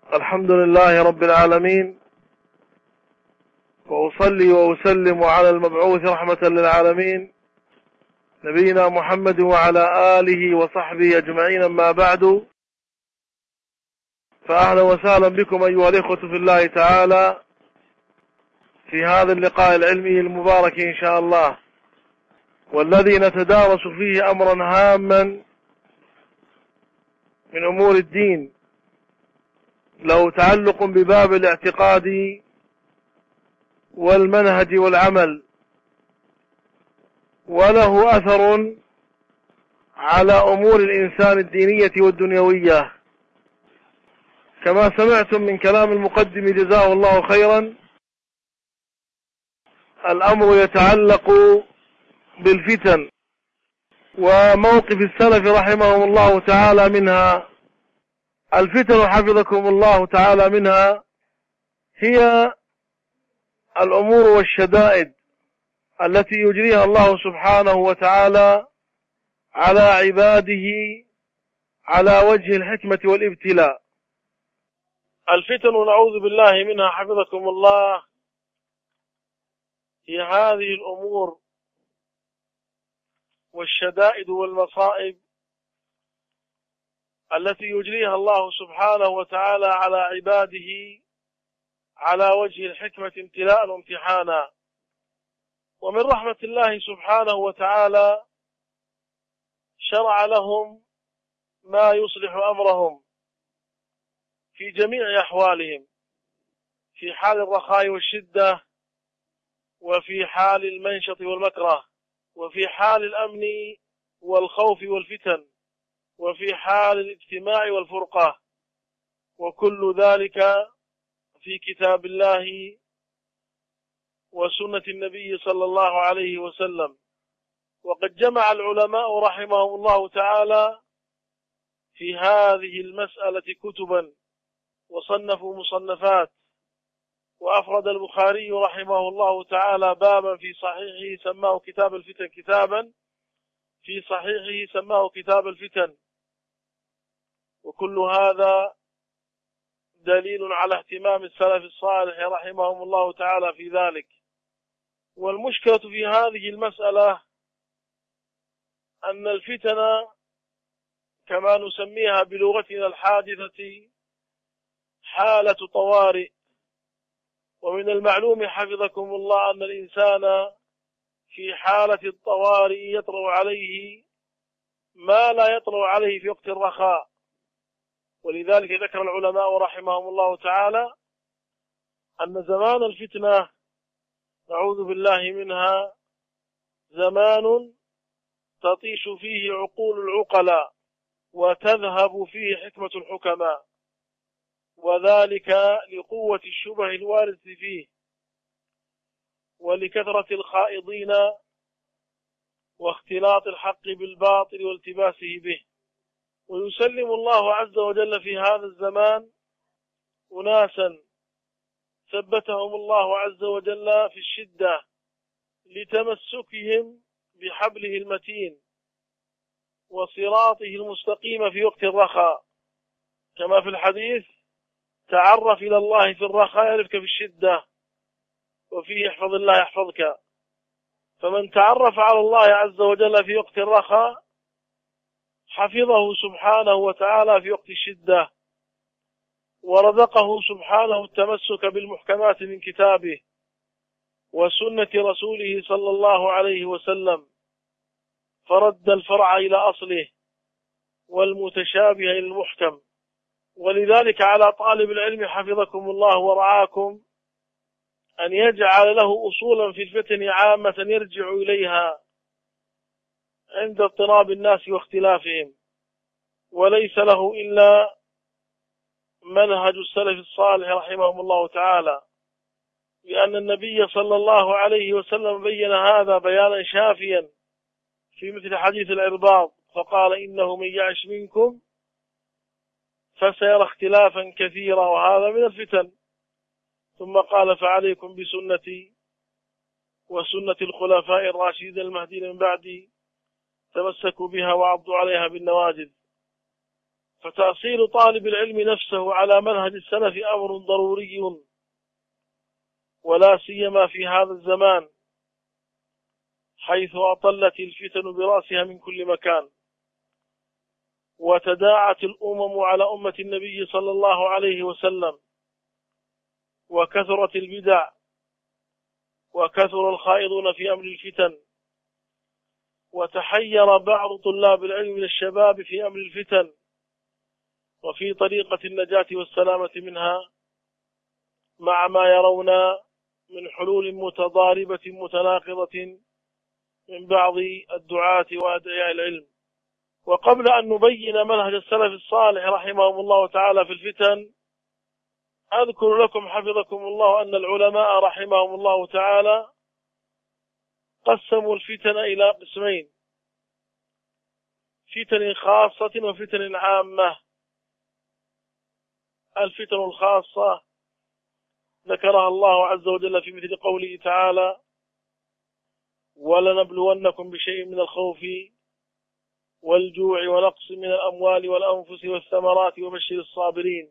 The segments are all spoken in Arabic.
الحمد لله رب العالمين، وأصلي وأسلم على المبعوث رحمة للعالمين نبينا محمد وعلى آله وصحبه أجمعين. أما بعد، فأهلا وسهلا بكم أيها الإخوة في الله تعالى في هذا اللقاء العلمي المبارك إن شاء الله، والذي نتدارس فيه أمرا هاما من أمور الدين له تعلق بباب الاعتقاد والمنهج والعمل، وله أثر على أمور الإنسان الدينية والدنيوية. كما سمعتم من كلام المقدم جزاه الله خيرا، الأمر يتعلق بالفتن، وموقف السلف رحمهم الله تعالى منها. الفتن حفظكم الله تعالى منها هي الأمور والشدائد التي يجريها الله سبحانه وتعالى على عباده على وجه الحكمة والابتلاء. الفتن نعوذ بالله منها حفظكم الله هي هذه الأمور والشدائد والمصائب التي يجريها الله سبحانه وتعالى على عباده على وجه الحكمة امتلاء وامتحانا. ومن رحمة الله سبحانه وتعالى شرع لهم ما يصلح أمرهم في جميع أحوالهم، في حال الرخاء والشدة، وفي حال المنشط والمكره، وفي حال الأمن والخوف والفتن، وفي حال الاجتماع والفرقة، وكل ذلك في كتاب الله وسنة النبي صلى الله عليه وسلم. وقد جمع العلماء رحمهم الله تعالى في هذه المسألة كتبا وصنفوا مصنفات، وأفرد البخاري رحمه الله تعالى بابا في صحيحه سماه كتاب الفتن، كتابا في صحيحه سماه كتاب الفتن. وكل هذا دليل على اهتمام السلف الصالح رحمهم الله تعالى في ذلك. والمشكلة في هذه المسألة أن الفتن كما نسميها بلغتنا الحادثة حالة طوارئ، ومن المعلوم حفظكم الله أن الإنسان في حالة الطوارئ يطرأ عليه ما لا يطرأ عليه في وقت الرخاء. ولذلك ذكر العلماء رحمهم الله تعالى أن زمان الفتنة نعوذ بالله منها زمان تطيش فيه عقول العقلاء وتذهب فيه حكمة الحكماء، وذلك لقوة الشبه الوارد فيه ولكثرة الخائضين واختلاط الحق بالباطل والتباسه به. ويسلم الله عز وجل في هذا الزمان أناسا ثبتهم الله عز وجل في الشدة لتمسكهم بحبله المتين وصراطه المستقيم في وقت الرخاء، كما في الحديث: تعرف إلى الله في الرخاء يعرفك في الشدة، وفيه احفظ الله يحفظك. فمن تعرف على الله عز وجل في وقت الرخاء حفظه سبحانه وتعالى في وقت الشدة، ورزقه سبحانه التمسك بالمحكمات من كتابه وسنة رسوله صلى الله عليه وسلم، فرد الفرع إلى أصله والمتشابه إلى المحكم. ولذلك على طالب العلم حفظكم الله ورعاكم أن يجعل له أصولا في الفتن عامة يرجع إليها عند اضطراب الناس واختلافهم، وليس له إلا منهج السلف الصالح رحمهم الله تعالى، لأن النبي صلى الله عليه وسلم بين هذا بيانا شافيا في مثل حديث العرباض، فقال: إنه من يعش منكم فسيرى اختلافا كثيرا وهذا من الفتن. ثم قال: فعليكم بسنتي وسنة الخلفاء الراشدين المهديين من بعدي، تمسكوا بها وعضوا عليها بالنواجذ. فتأصيل طالب العلم نفسه على منهج السلف أمر ضروري، ولا سيما في هذا الزمان حيث أطلت الفتن برأسها من كل مكان، وتداعت الأمم على أمة النبي صلى الله عليه وسلم، وكثرت البدع، وكثر الخائضون في أمر الفتن، وتحير بعض طلاب العلم من الشباب في أمر الفتن وفي طريقة النجاة والسلامة منها، مع ما يرون من حلول متضاربة متناقضة من بعض الدعاة وأدعياء العلم. وقبل أن نبين منهج السلف الصالح رحمهم الله تعالى في الفتن، أذكر لكم حفظكم الله أن العلماء رحمهم الله تعالى قسموا الفتن إلى قسمين: فتن خاصة وفتن عامة. الفتن الخاصة ذكرها الله عز وجل في مثل قوله تعالى: ولنبلونكم بشيء من الخوف والجوع ونقص من الأموال والأنفس والثمرات وبشر الصابرين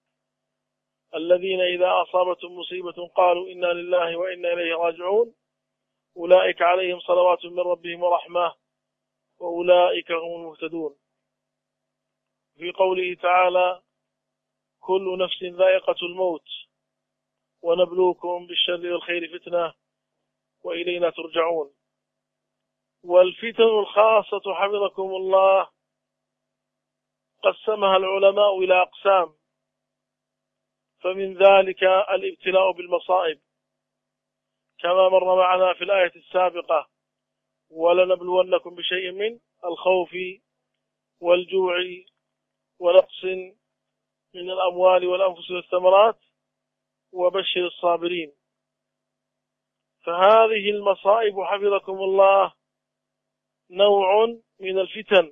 الذين إذا أصابتهم مصيبة قالوا إنا لله وإنا إليه راجعون أولئك عليهم صلوات من ربهم ورحمة وأولئك هم المهتدون. في قوله تعالى: كل نفس ذائقة الموت ونبلوكم بالشر والخير فتنة وإلينا ترجعون. والفتن الخاصة حفظكم الله قسمها العلماء إلى أقسام، فمن ذلك الابتلاء بالمصائب كما مر معنا في الآية السابقة: ولنبلونكم بشيء من الخوف والجوع ونقص من الأموال والأنفس والثمرات وبشر الصابرين. فهذه المصائب حفظكم الله نوع من الفتن،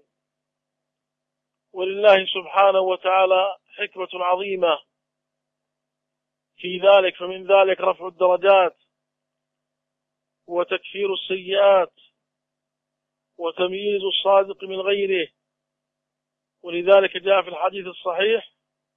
ولله سبحانه وتعالى حكمة عظيمة في ذلك، فمن ذلك رفع الدرجات وتكفير السيئات وتمييز الصادق من غيره. ولذلك جاء في الحديث الصحيح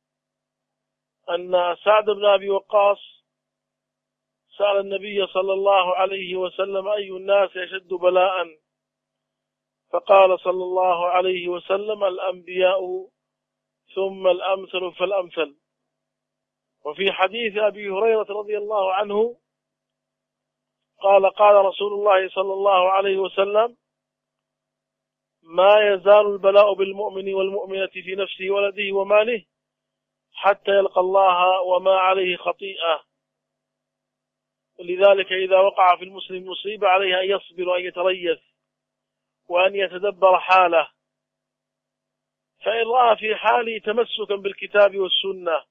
أن سعد بن أبي وقاص سأل النبي صلى الله عليه وسلم: أي الناس أشد بلاء؟ فقال صلى الله عليه وسلم: الأنبياء ثم الأمثل فالأمثل. وفي حديث أبي هريرة رضي الله عنه قال: قال رسول الله صلى الله عليه وسلم: ما يزال البلاء بالمؤمن والمؤمنة في نفسه ولده وماله حتى يلقى الله وما عليه خطيئة. ولذلك إذا وقع في المسلم مصيبة عليه أن يصبر وأن يتريث وأن يتدبر حاله، فإن رأى في حاله تمسكا بالكتاب والسنة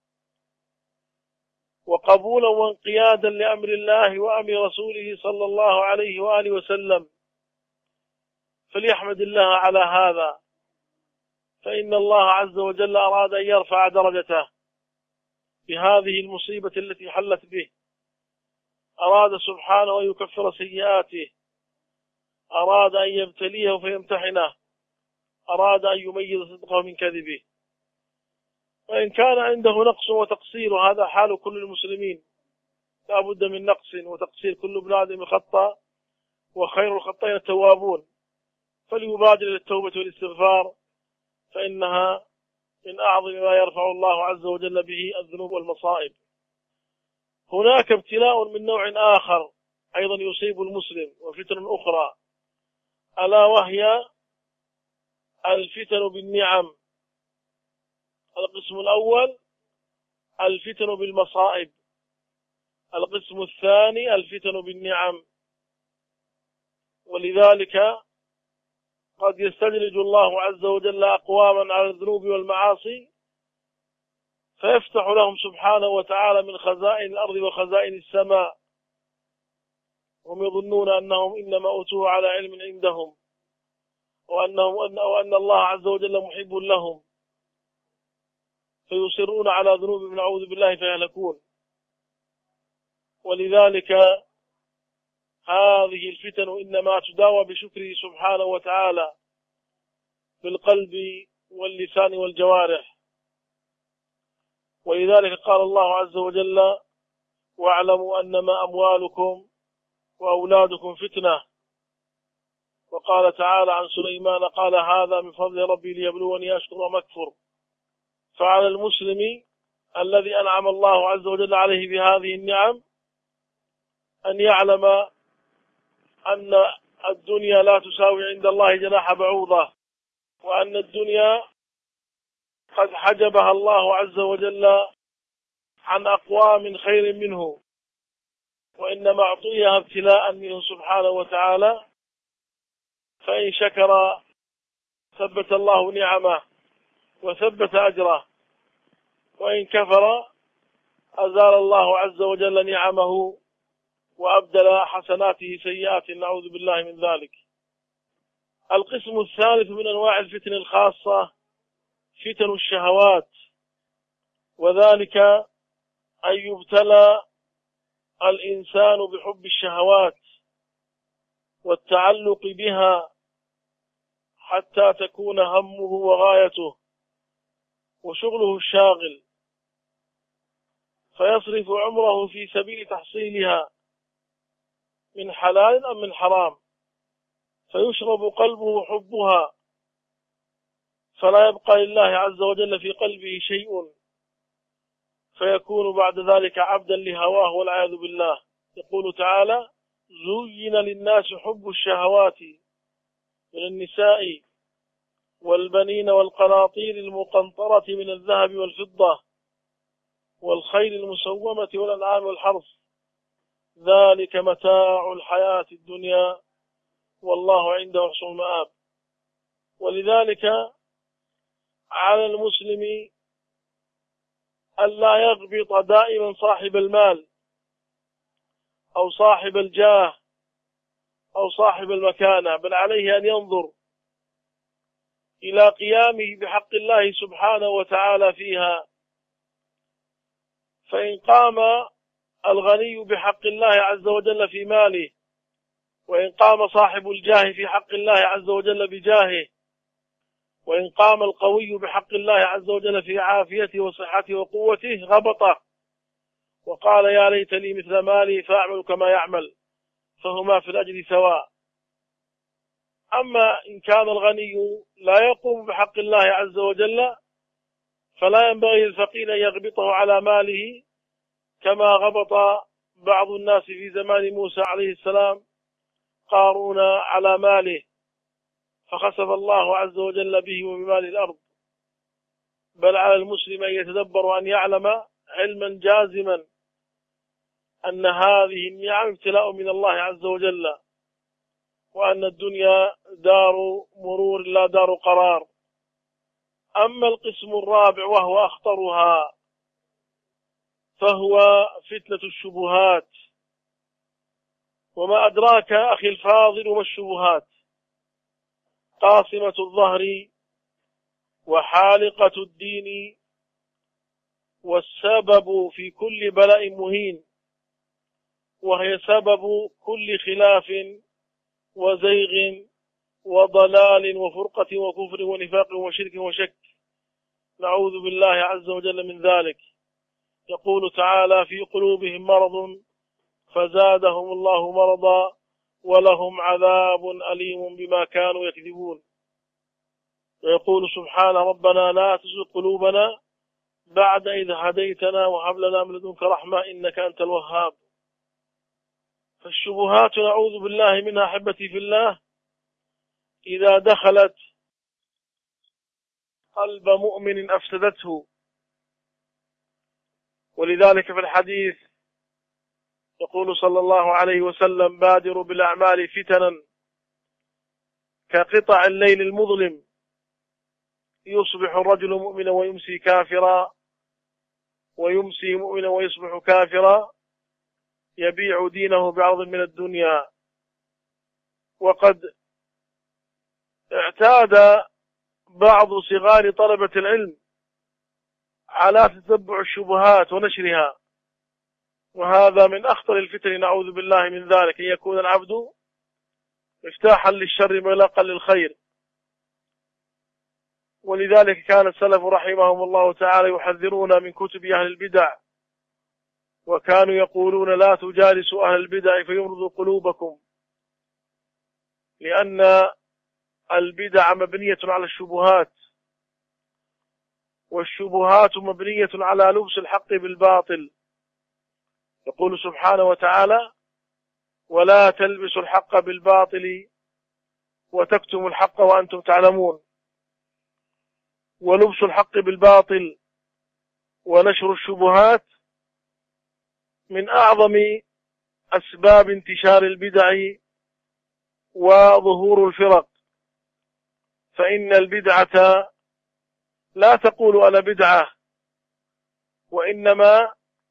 وقبولا وانقيادا لأمر الله وأمر رسوله صلى الله عليه وآله وسلم فليحمد الله على هذا، فإن الله عز وجل أراد أن يرفع درجته بهذه المصيبة التي حلت به، أراد سبحانه أن يكفر سيئاته، أراد أن يبتليه فيمتحنه، أراد أن يميز صدقه من كذبه. وإن كان عنده نقص وتقصير، هذا حال كل المسلمين، لا بد من نقص وتقصير، كل ابن آدم خطأ وخير الخطائين التوابون، فليبادر للتوبة والاستغفار، فإنها من أعظم ما يرفع الله عز وجل به الذنوب والمصائب. هناك ابتلاء من نوع آخر أيضا يصيب المسلم وفتن أخرى، ألا وهي الفتن بالنعم. القسم الأول الفتن بالمصائب، القسم الثاني الفتن بالنعم. ولذلك قد يستدرج الله عز وجل أقواما على الذنوب والمعاصي فيفتح لهم سبحانه وتعالى من خزائن الأرض وخزائن السماء، هم يظنون أنهم إنما أوتوه على علم عندهم وأن الله عز وجل محب لهم، فيصرون على ذنوبهم نعوذ بالله فيهلكون. ولذلك هذه الفتن إنما تداوى بشكره سبحانه وتعالى بالقلب واللسان والجوارح. ولذلك قال الله عز وجل: واعلموا أنما أموالكم وأولادكم فتنة. وقال تعالى عن سليمان: قال هذا من فضل ربي ليبلوني أشكر أم أكفر. فعلى المسلم الذي أنعم الله عز وجل عليه بهذه النعم أن يعلم أن الدنيا لا تساوي عند الله جناح بعوضة، وأن الدنيا قد حجبها الله عز وجل عن أقوام خير منه، وإنما أعطيها ابتلاء منه سبحانه وتعالى، فإن شكر ثبت الله نعمه وثبت أجره، وإن كفر أزال الله عز وجل نعمه وأبدل حسناته سيئات، نعوذ بالله من ذلك. القسم الثالث من أنواع الفتن الخاصة فتن الشهوات، وذلك أن يبتلى الإنسان بحب الشهوات والتعلق بها حتى تكون همه وغايته وشغله الشاغل، فيصرف عمره في سبيل تحصيلها من حلال أم من حرام، فيشرب قلبه حبها، فلا يبقى لله عز وجل في قلبه شيء، فيكون بعد ذلك عبدا لهواه والعياذ بالله. يقول تعالى: زين للناس حب الشهوات من النساء والبنين والقناطير المقنطرة من الذهب والفضة والخيل المسومة والأنعام والحرث، ذلك متاع الحياة الدنيا والله عنده حسن المآب. ولذلك على المسلم ألا يغبط دائما صاحب المال أو صاحب الجاه أو صاحب المكانة، بل عليه أن ينظر إلى قيامه بحق الله سبحانه وتعالى فيها. فإن قام الغني بحق الله عز وجل في ماله، وإن قام صاحب الجاه في حق الله عز وجل بجاهه، وإن قام القوي بحق الله عز وجل في عافيته وصحته وقوته، غبطه وقال: يا ليت لي مثل مالي فأعمل كما يعمل، فهما في الأجر سواء. أما إن كان الغني لا يقوم بحق الله عز وجل، فلا ينبغي للفقير أن يغبطه على ماله، كما غبط بعض الناس في زمان موسى عليه السلام قارون على ماله، فخسف الله عز وجل به وبمال الأرض. بل على المسلم أن يتدبر وأن يعلم علما جازما أن هذه النعم ابتلاء من الله عز وجل، وأن الدنيا دار مرور لا دار قرار. أما القسم الرابع وهو أخطرها، فهو فتنة الشبهات. وما أدراك أخي الفاضل ما الشبهات؟ قاصمة الظهر وحالقة الدين، والسبب في كل بلاء مهين، وهي سبب كل خلاف وزيغ وضلال وفرقة وكفر ونفاق وشرك وشك، نعوذ بالله عز وجل من ذلك. يقول تعالى: في قلوبهم مرض فزادهم الله مرضا ولهم عذاب أليم بما كانوا يكذبون. ويقول سبحانه: ربنا لا تزغ قلوبنا بعد إذ هديتنا وهب لنا من لدنك رحمة إنك أنت الوهاب. فالشبهات نعوذ بالله منها أحبتي في الله إذا دخلت قلب مؤمن أفسدته. ولذلك في الحديث يقول صلى الله عليه وسلم: بادروا بالأعمال فتنا كقطع الليل المظلم، يصبح الرجل مؤمنا ويمسي كافرا، ويمسي مؤمنا ويصبح كافرا، يبيع دينه بعرض من الدنيا. وقد اعتاد بعض صغار طلبة العلم على تتبع الشبهات ونشرها، وهذا من أخطر الفتن، نعوذ بالله من ذلك، أن يكون العبد مفتاحا للشر مغلقا للخير. ولذلك كان السلف رحمهم الله تعالى يحذرون من كتب أهل البدع، وكانوا يقولون لا تجالسوا أهل البدع فيمرضوا قلوبكم، لأن البدع مبنية على الشبهات، والشبهات مبنية على لبس الحق بالباطل. يقول سبحانه وتعالى: ولا تلبسوا الحق بالباطل وتكتموا الحق وأنتم تعلمون. ولبس الحق بالباطل ونشر الشبهات من أعظم أسباب انتشار البدع وظهور الفرق، فإن البدعة لا تقول أنا بدعة، وإنما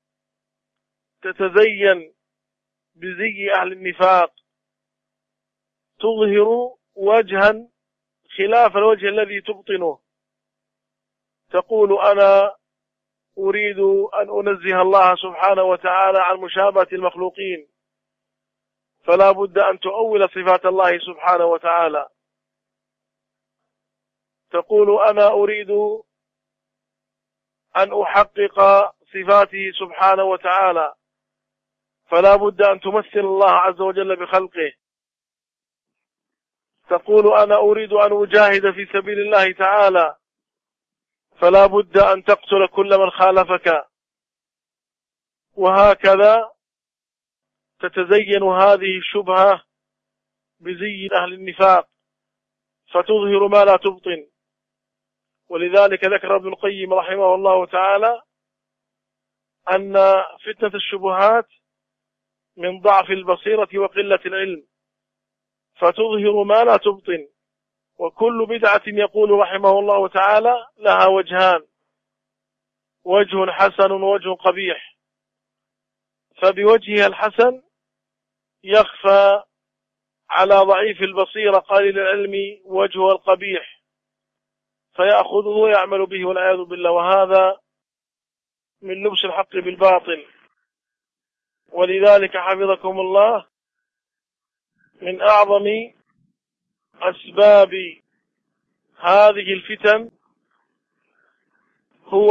تتزين بزي أهل النفاق، تظهر وجها خلاف الوجه الذي تبطنه، تقول أنا أريد أن أنزه الله سبحانه وتعالى عن مشابهة المخلوقين، فلا بد أن تؤول صفات الله سبحانه وتعالى. تقول أنا أريد أن أحقق صفاته سبحانه وتعالى، فلا بد أن تمثل الله عز وجل بخلقه. تقول أنا أريد أن أجاهد في سبيل الله تعالى، فلا بد أن تقتل كل من خالفك. وهكذا تتزين هذه الشبهة بزي أهل النفاق، فتظهر ما لا تبطن. ولذلك ذكر ابن القيم رحمه الله تعالى أن فتنة الشبهات من ضعف البصيرة وقلة العلم، فتظهر ما لا تبطن. وكل بدعة يقول رحمه الله تعالى لها وجهان: وجه حسن ووجه قبيح، فبوجهها الحسن يخفى على ضعيف البصيرة قليل العلم وجهها القبيح، فيأخذه ويعمل به والعياذ بالله، وهذا من لبس الحق بالباطل. ولذلك حفظكم الله من أعظم أسباب هذه الفتن هو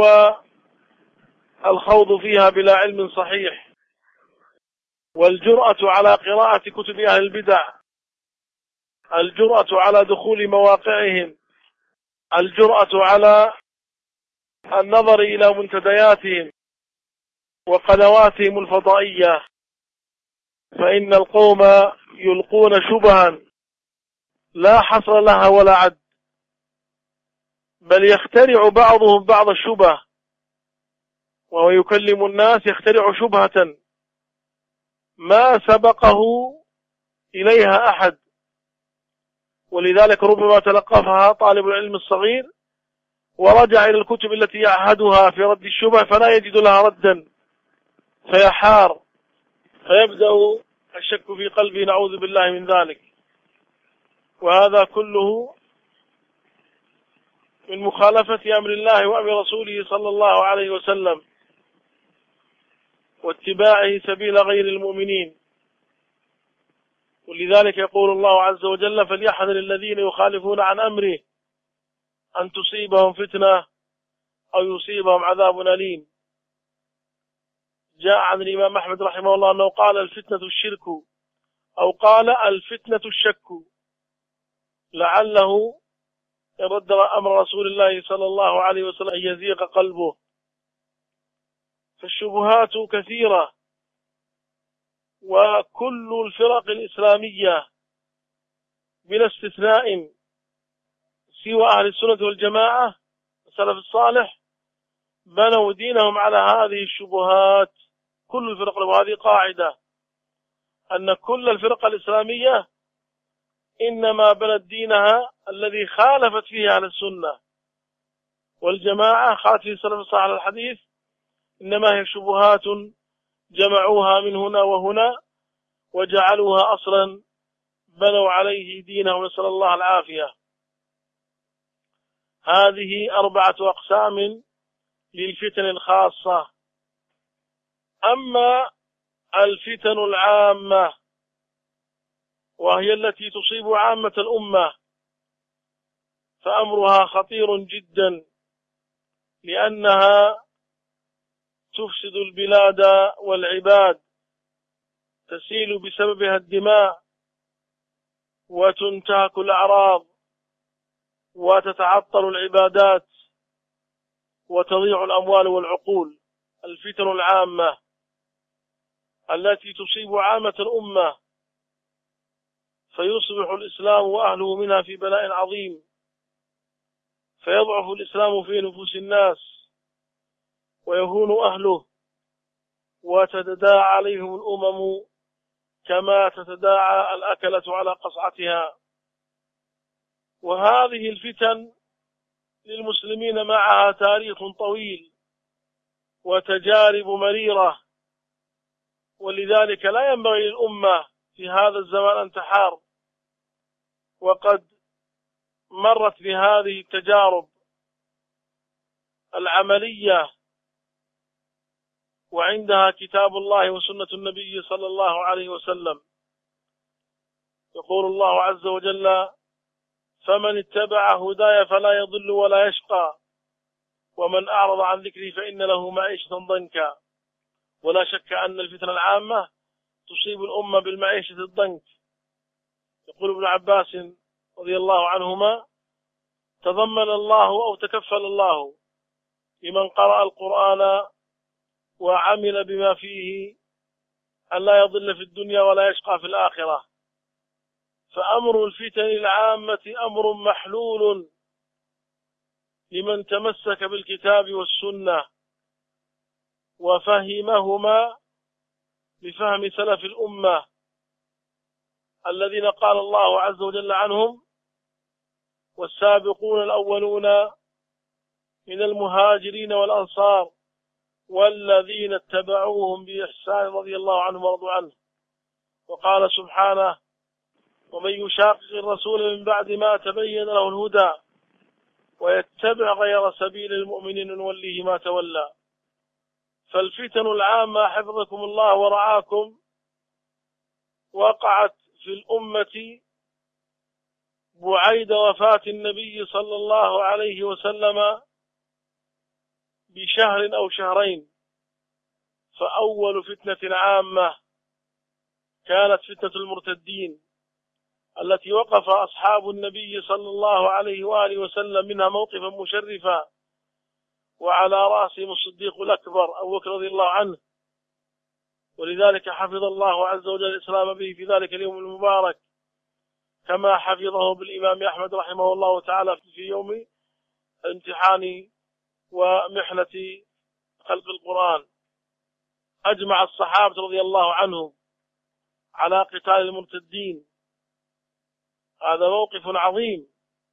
الخوض فيها بلا علم صحيح، والجرأة على قراءة كتب أهل البدع، الجرأة على دخول مواقعهم، الجرأة على النظر إلى منتدياتهم وقنواتهم الفضائية، فإن القوم يلقون شبها لا حصر لها ولا عد، بل يخترع بعضهم بعض الشبه، وهو يكلم الناس يخترع شبهة ما سبقه إليها أحد. ولذلك ربما تلقفها طالب العلم الصغير ورجع إلى الكتب التي يعهدها في رد الشبه فلا يجد لها ردا، فيحار، فيبدأ الشك في قلبه، نعوذ بالله من ذلك. وهذا كله من مخالفة أمر الله وأمر رسوله صلى الله عليه وسلم، واتباعه سبيل غير المؤمنين. ولذلك يقول الله عز وجل: فليحذر الذين يخالفون عن أمره أن تصيبهم فتنة أو يصيبهم عذاب أليم. جاء عن الإمام أحمد رحمه الله أنه قال: الفتنة الشرك، أو قال: الفتنة الشك، لعله يرد أمر رسول الله صلى الله عليه وسلم أن يزيغ قلبه. فالشبهات كثيرة، وكل الفرق الإسلامية بلا استثناء سوى أهل السنة والجماعة السلف الصالح بنوا دينهم على هذه الشبهات. كل الفرق، وهذه قاعدة أن كل الفرق الإسلامية إنما بنت دينها الذي خالفت فيه أهل السنة والجماعة، خالفت فيه السلف الصالح على الحديث، إنما هي شبهات جمعوها من هنا وهنا وجعلوها أصلا بنوا عليه دينهم، نسأل الله العافية. هذه 4 أقسام للفتن الخاصة. أما الفتن العامة وهي التي تصيب عامة الأمة، فأمرها خطير جدا، لأنها تفسد البلاد والعباد، تسيل بسببها الدماء، وتنتهك الأعراض، وتتعطل العبادات، وتضيع الأموال والعقول. الفتن العامة التي تصيب عامة الأمة، فيصبح الإسلام وأهله منها في بلاء عظيم، فيضعف الإسلام في نفوس الناس ويهون أهله، وتتداعى عليهم الأمم كما تتداعى الأكلة على قصعتها. وهذه الفتن للمسلمين معها تاريخ طويل وتجارب مريرة، ولذلك لا ينبغي للأمة في هذا الزمان أن تحار، وقد مرت بهذه التجارب العملية، وعندها كتاب الله وسنة النبي صلى الله عليه وسلم. يقول الله عز وجل: فمن اتبع هداي فلا يضل ولا يشقى، ومن أعرض عن ذكري فإن له معيشة ضنكا. ولا شك أن الفتنة العامة تصيب الأمة بالمعيشة الضنك. يقول ابن عباس رضي الله عنهما: تضمن الله أو تكفل الله لمن قرأ القرآن وعمل بما فيه أن لا يضل في الدنيا ولا يشقى في الآخرة. فأمر الفتن العامة أمر محلول لمن تمسك بالكتاب والسنة وفهمهما بفهم سلف الأمة الذين قال الله عز وجل عنهم: والسابقون الأولون من المهاجرين والأنصار والذين اتبعوهم بإحسان رضي الله عنهم ورضوا عنه. وقال سبحانه: ومن يشاقق الرسول من بعد ما تبين له الهدى ويتبع غير سبيل المؤمنين نوليه ما تولى. فالفتن العامة حفظكم الله ورعاكم وقعت في الأمة بعيد وفاة النبي صلى الله عليه وسلم بشهر أو شهرين. فأول فتنة عامة كانت فتنة المرتدين، التي وقف أصحاب النبي صلى الله عليه وآله وسلم منها موقفا مشرفا، وعلى رأسهم الصديق الأكبر أبو بكر رضي الله عنه، ولذلك حفظ الله عز وجل الإسلام به في ذلك اليوم المبارك، كما حفظه بالإمام أحمد رحمه الله تعالى في يوم امتحان ومحنة خلق القرآن. أجمع الصحابة رضي الله عنهم على قتال المرتدين. هذا موقف عظيم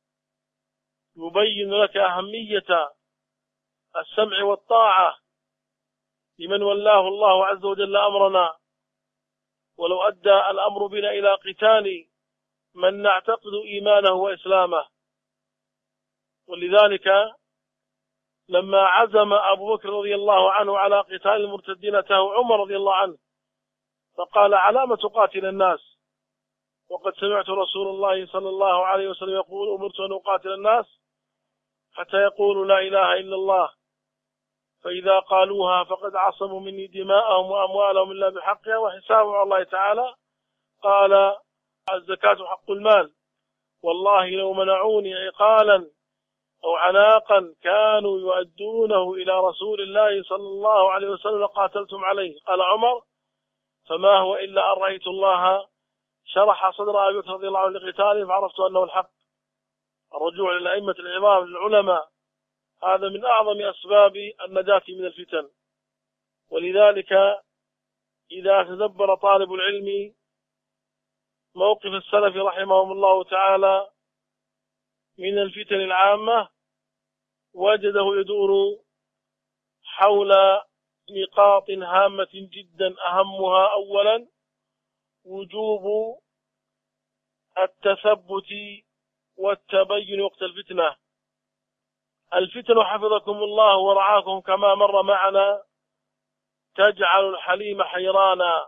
يبين لك أهمية السمع والطاعة لمن ولاه الله عز وجل أمرنا، ولو أدى الأمر بنا إلى قتال من نعتقد إيمانه وإسلامه. ولذلك لما عزم أبو بكر رضي الله عنه على قتال المرتدين أتاه عمر رضي الله عنه فقال: علام تقاتل الناس وقد سمعت رسول الله صلى الله عليه وسلم يقول: أمرت أن أقاتل الناس حتى يقولوا لا إله إلا الله، فإذا قالوها فقد عصموا مني دماءهم وأموالهم إلا بحقها وحسابهم على الله تعالى. قال: الزكاة حق المال، والله لو منعوني عقالا أو عناقا كانوا يؤدونه إلى رسول الله صلى الله عليه وسلم قاتلتم عليه. قال عمر: فما هو إلا أن رأيت الله شرح صدر أبي بكر رضي الله عنه لقتاله فعرفت أنه الحق. الرجوع للأئمة العظام للعلماء هذا من أعظم أسباب النجاة من الفتن. ولذلك إذا تدبر طالب العلم موقف السلف رحمهم الله تعالى من الفتن العامة وجده يدور حول نقاط هامة جدا، أهمها أولا وجوب التثبت والتبين وقت الفتنة. الفتن حفظكم الله ورعاكم كما مر معنا تجعل الحليم حيرانا،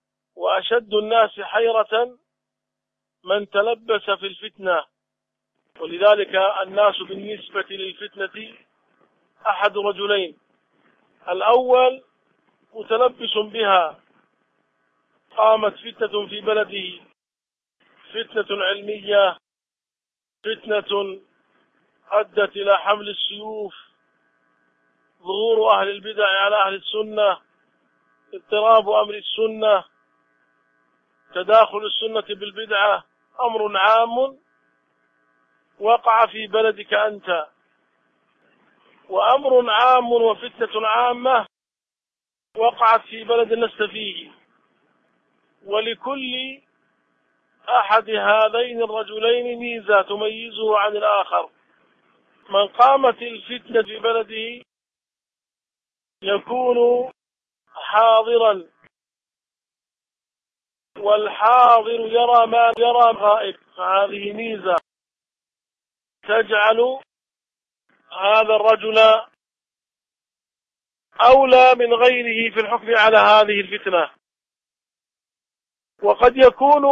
وأشد الناس حيرة من تلبس في الفتنة ولذلك الناس بالنسبة للفتنة أحد رجلين: الأول متلبس بها، قامت فتنة في بلده، فتنة علمية، فتنة أدت إلى حمل السيوف، ظهور أهل البدع على أهل السنة، اضطراب أمر السنة، تداخل السنة بالبدعة، أمر عام وقع في بلدك أنت، وأمر عام وفتنة عامة وقعت في بلد لست فيه. ولكل أحد هذين الرجلين ميزة تميزه عن الآخر. من قامت الفتنة في بلده يكون حاضرا، والحاضر يرى ما يرى غائب، فهذه ميزة تجعل هذا الرجل أولى من غيره في الحكم على هذه الفتنة. وقد يكون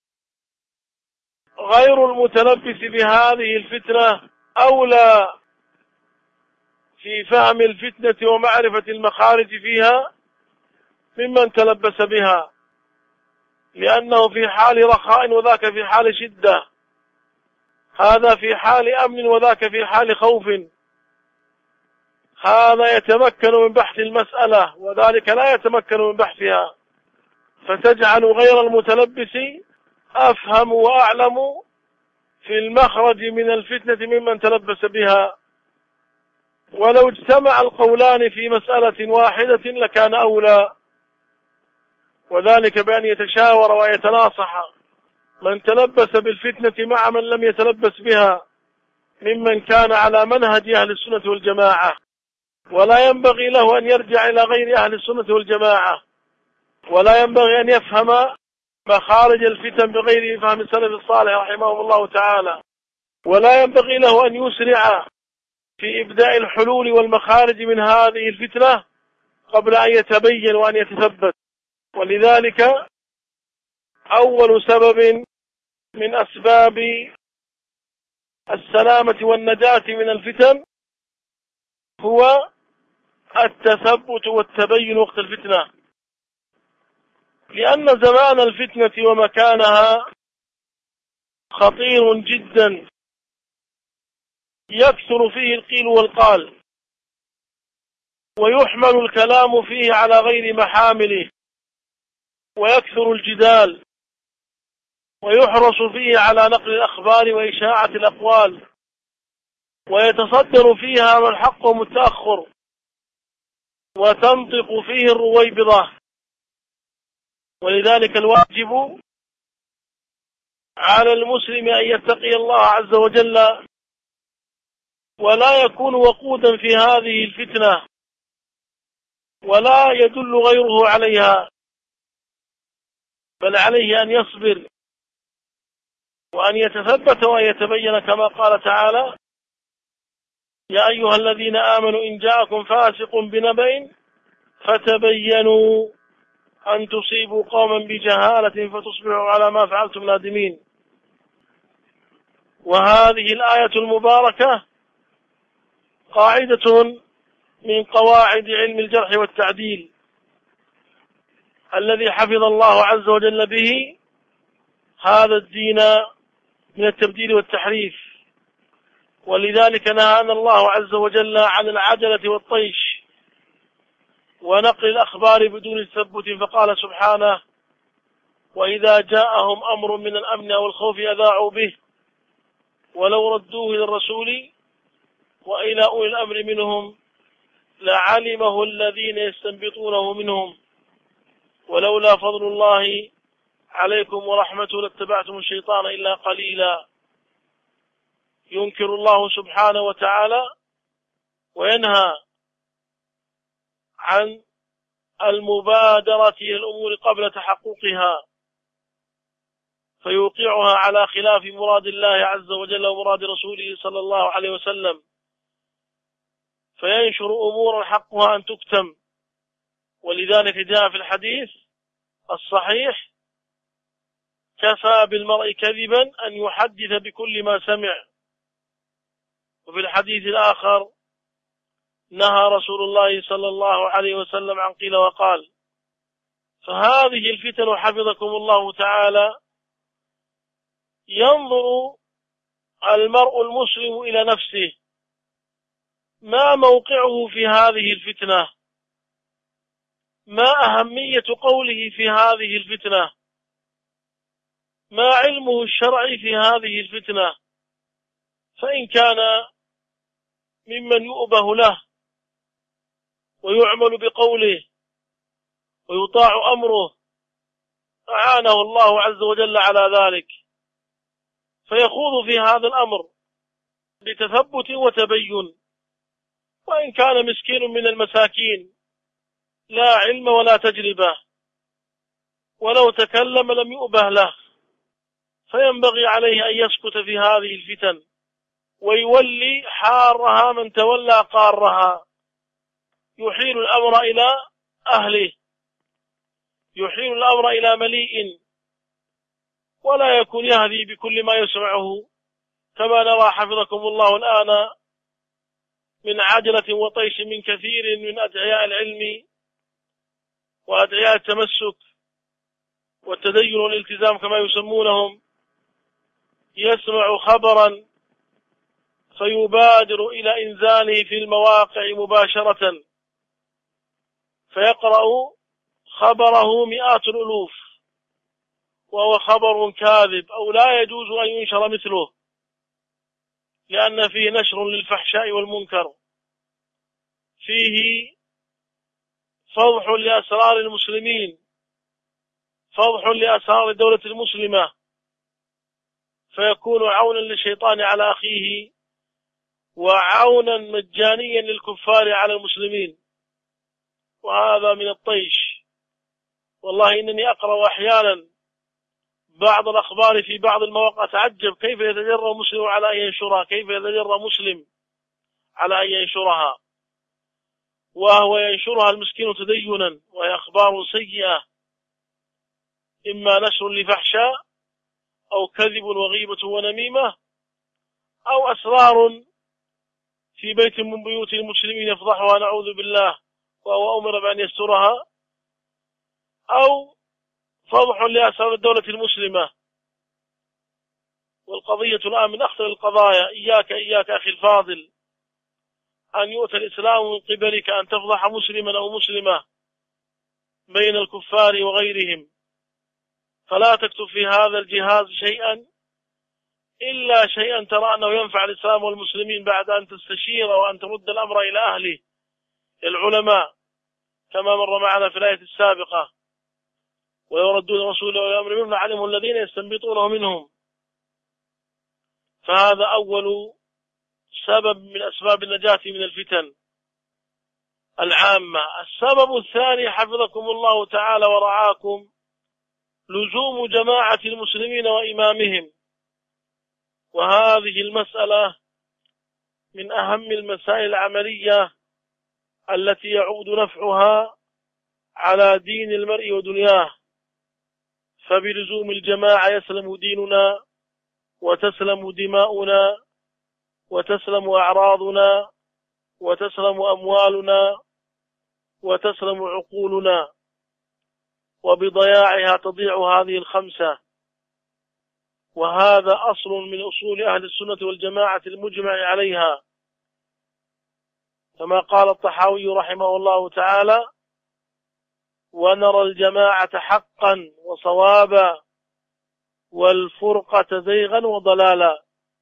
غير المتلبس بهذه الفتنة أولى في فهم الفتنة ومعرفة المخارج فيها ممن تلبس بها، لأنه في حال رخاء وذاك في حال شدة، هذا في حال أمن وذاك في حال خوف، هذا يتمكن من بحث المسألة وذلك لا يتمكن من بحثها، فتجعل غير المتلبس أفهم وأعلم في المخرج من الفتنة ممن تلبس بها. ولو اجتمع القولان في مسألة واحدة لكان أولى، وذلك بأن يتشاور ويتناصح من تلبس بالفتنة مع من لم يتلبس بها ممن كان على منهج أهل السنة والجماعة. ولا ينبغي له أن يرجع إلى غير أهل السنة والجماعة، ولا ينبغي أن يفهم مخارج الفتن بغير فهم السلف الصالح رحمه الله تعالى، ولا ينبغي له أن يسرع في إبداء الحلول والمخارج من هذه الفتنة قبل أن يتبين وأن يتثبت. ولذلك أول سبب من أسباب السلامة والنجاة من الفتن هو التثبت والتبين وقت الفتنة، لأن زمان الفتنة ومكانها خطير جدا، يكثر فيه القيل والقال، ويحمل الكلام فيه على غير محامله، ويكثر الجدال، ويحرص فيه على نقل الأخبار وإشاعة الأقوال، ويتصدر فيها الحق متأخر، وتنطق فيه الرويبضة. ولذلك الواجب على المسلم أن يتقي الله عز وجل ولا يكون وقودا في هذه الفتنة ولا يدل غيره عليها، بل عليه أن يصبر وأن يتثبت وأن يتبين كما قال تعالى: يا أيها الذين آمنوا إن جاءكم فاسق بنبأ فتبينوا أن تصيبوا قوما بجهالة فتصبحوا على ما فعلتم نادمين. وهذه الآية المباركة قاعدة من قواعد علم الجرح والتعديل الذي حفظ الله عز وجل به هذا الدين من التبديل والتحريف. ولذلك نهانا الله عز وجل عن العجلة والطيش ونقل الأخبار بدون تثبت، فقال سبحانه: وإذا جاءهم أمر من الأمن أو الخوف أذاعوا به ولو ردوه إلى الرسول وإلى أولي الأمر منهم لعلمه الذين يستنبطونه منهم ولولا فضل الله عليكم ورحمته لاتبعتم الشيطان إلا قليلا. ينكر الله سبحانه وتعالى وينهى عن المبادرة إلى الأمور قبل تحققها فيوقعها على خلاف مراد الله عز وجل ومراد رسوله صلى الله عليه وسلم، فينشر أمورا حقها أن تكتم. ولذلك جاء في الحديث الصحيح: كفى بالمرء كذبا أن يحدث بكل ما سمع وفي الحديث الآخر نهى رسول الله صلى الله عليه وسلم عن قيل وقال. فهذه الفتن حفظكم الله تعالى ينظر المرء المسلم إلى نفسه ما موقعه في هذه الفتنة، ما أهمية قوله في هذه الفتنة، ما علمه الشرعي في هذه الفتنة. فإن كان ممن يؤبه له ويعمل بقوله ويطاع أمره أعانه الله عز وجل على ذلك، فيخوض في هذا الأمر بتثبت وتبين. وإن كان مسكين من المساكين لا علم ولا تجربة ولو تكلم لم يؤبه له، فينبغي عليه أن يسكت في هذه الفتن ويولي حارها من تولى قارها، يحيل الأمر إلى أهله، يحيل الأمر إلى مليء، ولا يكون يهدي بكل ما يسمعه، كما نرى حفظكم الله الآن من عجلة وطيش من كثير من أدعياء العلم وأدعياء التمسك والتدين والالتزام كما يسمونهم، يسمع خبرا فيبادر إلى إنزاله في المواقع مباشرة، فيقرأ خبره مئات الألوف وهو خبر كاذب أو لا يجوز أن ينشر مثله، لأن فيه نشر للفحشاء والمنكر، فيه فضح لأسرار المسلمين، فضح لأسرار الدولة المسلمة، فيكون عونا للشيطان على أخيه وعونا مجانيا للكفار على المسلمين. وهذا من الطيش. والله إنني أقرأ أحيانا بعض الأخبار في بعض المواقع أتعجب كيف يتجرأ مسلم على أن ينشرها، كيف يتجرأ مسلم على أن ينشرها، وهو ينشرها المسكين تدينا، وهي أخبار سيئة، إما نشر لفحشاء أو كذب وغيبة ونميمة أو أسرار في بيت من بيوت المسلمين يفضحها نعوذ بالله وهو أمر بأن يسترها، أو فضح لأسرار الدولة المسلمة. والقضية الآن من أخطر القضايا. إياك أخي الفاضل أن يؤتى الإسلام من قبلك أن تفضح مسلما أو مسلمة بين الكفار وغيرهم، فلا تكتب في هذا الجهاز شيئا إلا شيئا ترى أنه ينفع الإسلام والمسلمين بعد أن تستشير وأن ترد الأمر إلى أهله العلماء، كما مر معنا في الآية السابقة: ويردون رسوله ويأمر منهم علمهم الذين يستنبطونه منهم. فهذا أول سبب من أسباب النجاة من الفتن العامة. السبب الثاني حفظكم الله تعالى ورعاكم لزوم جماعة المسلمين وإمامهم، وهذه المسألة من أهم المسائل العملية التي يعود نفعها على دين المرء ودنياه. فبلزوم الجماعة يسلم ديننا وتسلم دماؤنا وتسلم أعراضنا وتسلم أموالنا وتسلم عقولنا، وبضياعها تضيع هذه الخمسة. وهذا أصل من أصول أهل السنة والجماعة المجمع عليها، كما قال الطحاوي رحمه الله تعالى: ونرى الجماعة حقا وصوابا والفرقة زيغا وضلالا.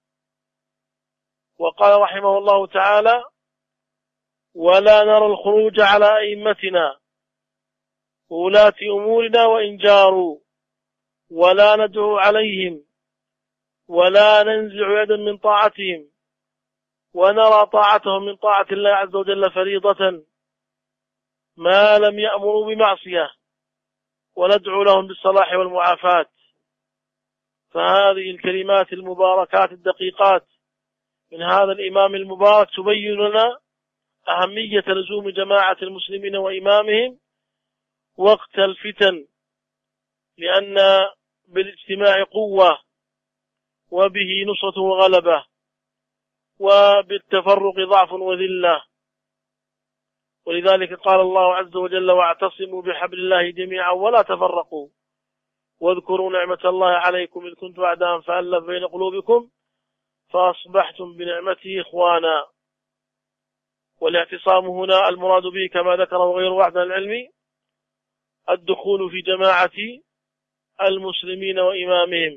وقال رحمه الله تعالى: ولا نرى الخروج على أئمتنا وولاة أمورنا وإن جاروا، ولا ندعو عليهم ولا ننزع يدا من طاعتهم، ونرى طاعتهم من طاعة الله عز وجل فريضة ما لم يأمروا بمعصية، وندعو لهم بالصلاح والمعافاة. فهذه الكلمات المباركات الدقيقات من هذا الإمام المبارك تبين لنا أهمية لزوم جماعة المسلمين وإمامهم وقت الفتن، لأن بالاجتماع قوة وبه نصرة وغلبة. وبالتفرق ضعف وذلة. ولذلك قال الله عز وجل: واعتصموا بحبل الله جميعا ولا تفرقوا واذكروا نعمة الله عليكم إذ كنتم أعداء فألف بين قلوبكم فأصبحتم بنعمته إخوانا. والاعتصام هنا المراد به كما ذكره غير واحد من العلم الدخول في جماعة المسلمين وإمامهم.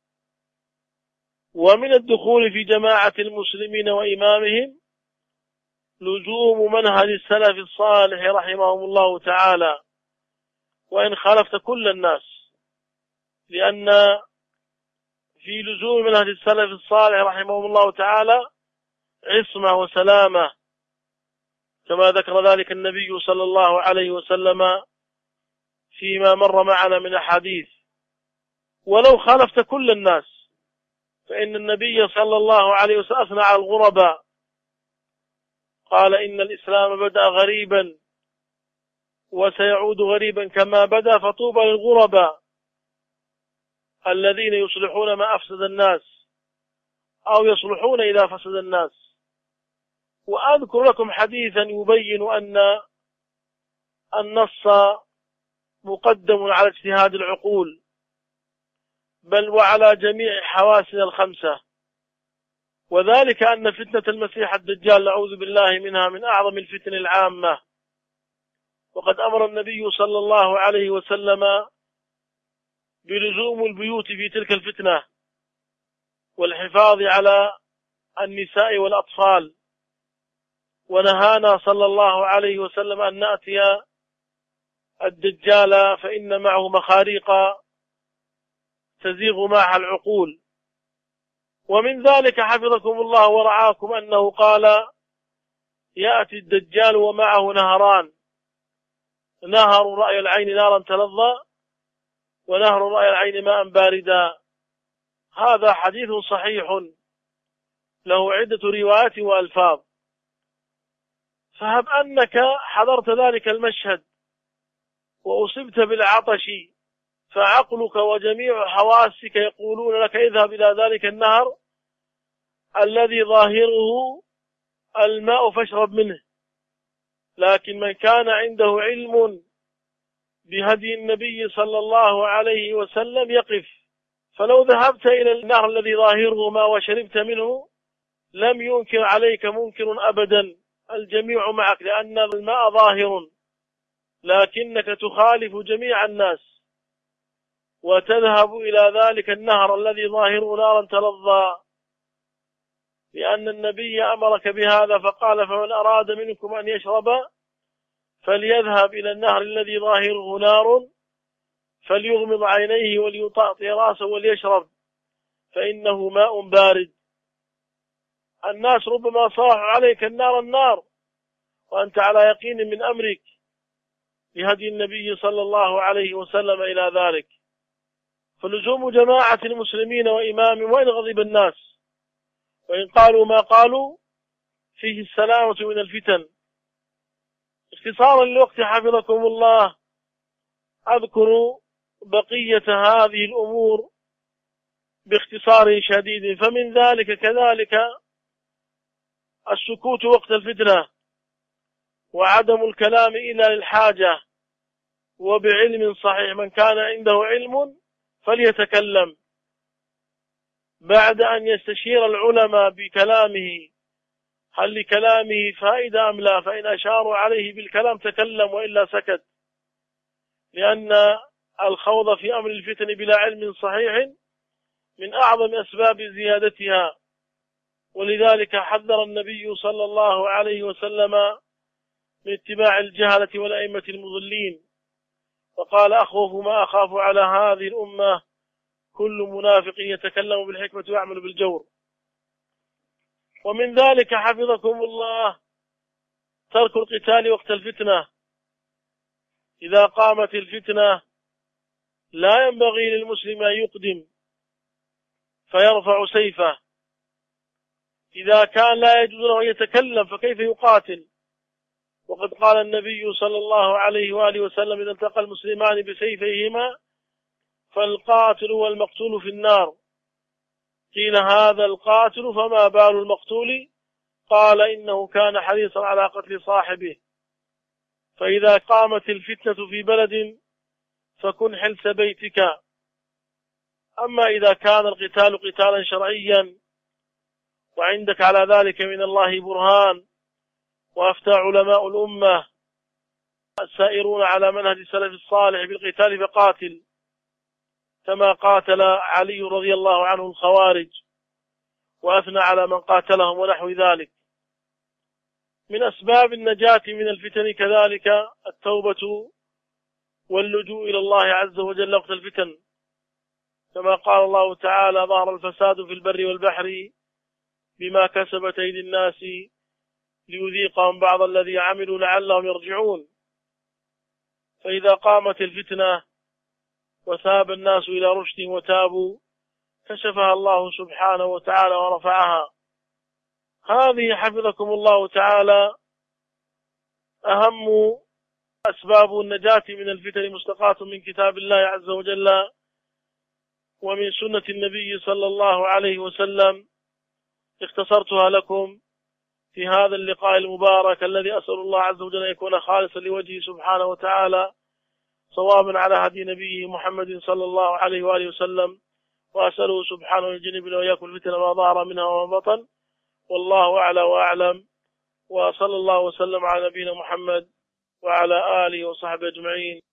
ومن الدخول في جماعة المسلمين وإمامهم لزوم منهج السلف الصالح رحمهم الله تعالى، وإن خالفت كل الناس، لأن في لزوم منهج السلف الصالح رحمهم الله تعالى عصمة وسلامة، كما ذكر ذلك النبي صلى الله عليه وسلم فيما مر معنا من أحاديث. ولو خالفت كل الناس فإن النبي صلى الله عليه وسلم أثنى على الغرباء، قال: إن الإسلام بدأ غريبا وسيعود غريبا كما بدأ، فطوبى للغرباء الذين يصلحون ما أفسد الناس أو يصلحون إذا فسد الناس. وأذكر لكم حديثا يبين أن النص مقدم على اجتهاد العقول، بل وعلى جميع حواسنا الخمسة، وذلك أن فتنة المسيح الدجال نعوذ بالله منها من أعظم الفتن العامة. وقد أمر النبي صلى الله عليه وسلم بلزوم البيوت في تلك الفتنة والحفاظ على النساء والأطفال، ونهانا صلى الله عليه وسلم أن نأتي الدجال فإن معه مخاريق تزيغ معها العقول. ومن ذلك حفظكم الله ورعاكم أنه قال: يأتي الدجال ومعه نهران، نهر رأي العين نارا تلظى ونهر رأي العين ماء باردا. هذا حديث صحيح له عدة روايات وألفاظ. فهب أنك حضرت ذلك المشهد وأصبت بالعطش، فعقلك وجميع حواسك يقولون لك: اذهب إلى ذلك النهر الذي ظاهره الماء فاشرب منه. لكن من كان عنده علم بهدي النبي صلى الله عليه وسلم يقف. فلو ذهبت إلى النهر الذي ظاهره ماء وشربت منه لم ينكر عليك منكر أبدا، الجميع معك، لأن الماء ظاهر، لكنك تخالف جميع الناس وتذهب إلى ذلك النهر الذي ظاهره نارا تلظى، لأن النبي أمرك بهذا فقال: فمن أراد منكم أن يشرب فليذهب إلى النهر الذي ظاهره نار فليغمض عينيه وليطأطئ رأسه وليشرب فإنه ماء بارد. الناس ربما صاحوا عليك النار وأنت على يقين من أمرك بهدي النبي صلى الله عليه وسلم إلى ذلك. فلزوم جماعة المسلمين وإمامهم وإن غضب الناس وإن قالوا ما قالوا فيه السلامة من الفتن. اختصارا للوقت حفظكم الله أذكر بقية هذه الأمور باختصار شديد. فمن ذلك كذلك السكوت وقت الفتنة وعدم الكلام إلا للحاجة وبعلم صحيح. من كان عنده علم فليتكلم بعد أن يستشير العلماء بكلامه هل لكلامه فائدة أم لا، فإن أشاروا عليه بالكلام تكلم وإلا سكت، لأن الخوض في أمر الفتن بلا علم صحيح من أعظم أسباب زيادتها. ولذلك حذر النبي صلى الله عليه وسلم من اتباع الجهلة والأئمة المضلين، وقال: أخوف ما أخاف على هذه الأمة كل منافق يتكلم بالحكمة ويعمل بالجور. ومن ذلك حفظكم الله ترك القتال وقت الفتنة. إذا قامت الفتنة لا ينبغي للمسلم أن يقدم فيرفع سيفه. إذا كان لا يجوز له أن يتكلم فكيف يقاتل؟ وقد قال النبي صلى الله عليه وآله وسلم: إذا التقى المسلمان بسيفيهما فالقاتل والمقتول في النار. قيل هذا القاتل فما بال المقتول؟ قال إنه كان حريصا على قتل صاحبه. فإذا قامت الفتنة في بلد فكن حلس بيتك. أما إذا كان القتال قتالا شرعيا وعندك على ذلك من الله برهان، وأفتى علماء الأمة السائرون على منهج السلف الصالح بالقتال فقاتل، كما قاتل علي رضي الله عنه الخوارج وأثنى على من قاتلهم ونحو ذلك. من أسباب النجاة من الفتن كذلك التوبة واللجوء إلى الله عز وجل وقت الفتن، كما قال الله تعالى: ظهر الفساد في البر والبحر بما كسبت أيدي الناس ليذيقهم بعض الذي عملوا لعلهم يرجعون. فإذا قامت الفتنة وثاب الناس إلى رشد وتابوا كشفها الله سبحانه وتعالى ورفعها. هذه حفظكم الله تعالى أهم أسباب النجاة من الفتن مستقاة من كتاب الله عز وجل ومن سنة النبي صلى الله عليه وسلم. اختصرتها لكم في هذا اللقاء المبارك الذي أسأل الله عز وجل أن يكون خالصا لوجهه سبحانه وتعالى، صوابا على هدي نبيه محمد صلى الله عليه وآله وسلم. وأسأله سبحانه يجنبنا وإياكم الفتن ما ظهر منها وما بطن، والله أعلى وأعلم. وصلى الله وسلم على نبينا محمد وعلى آله وصحبه أجمعين.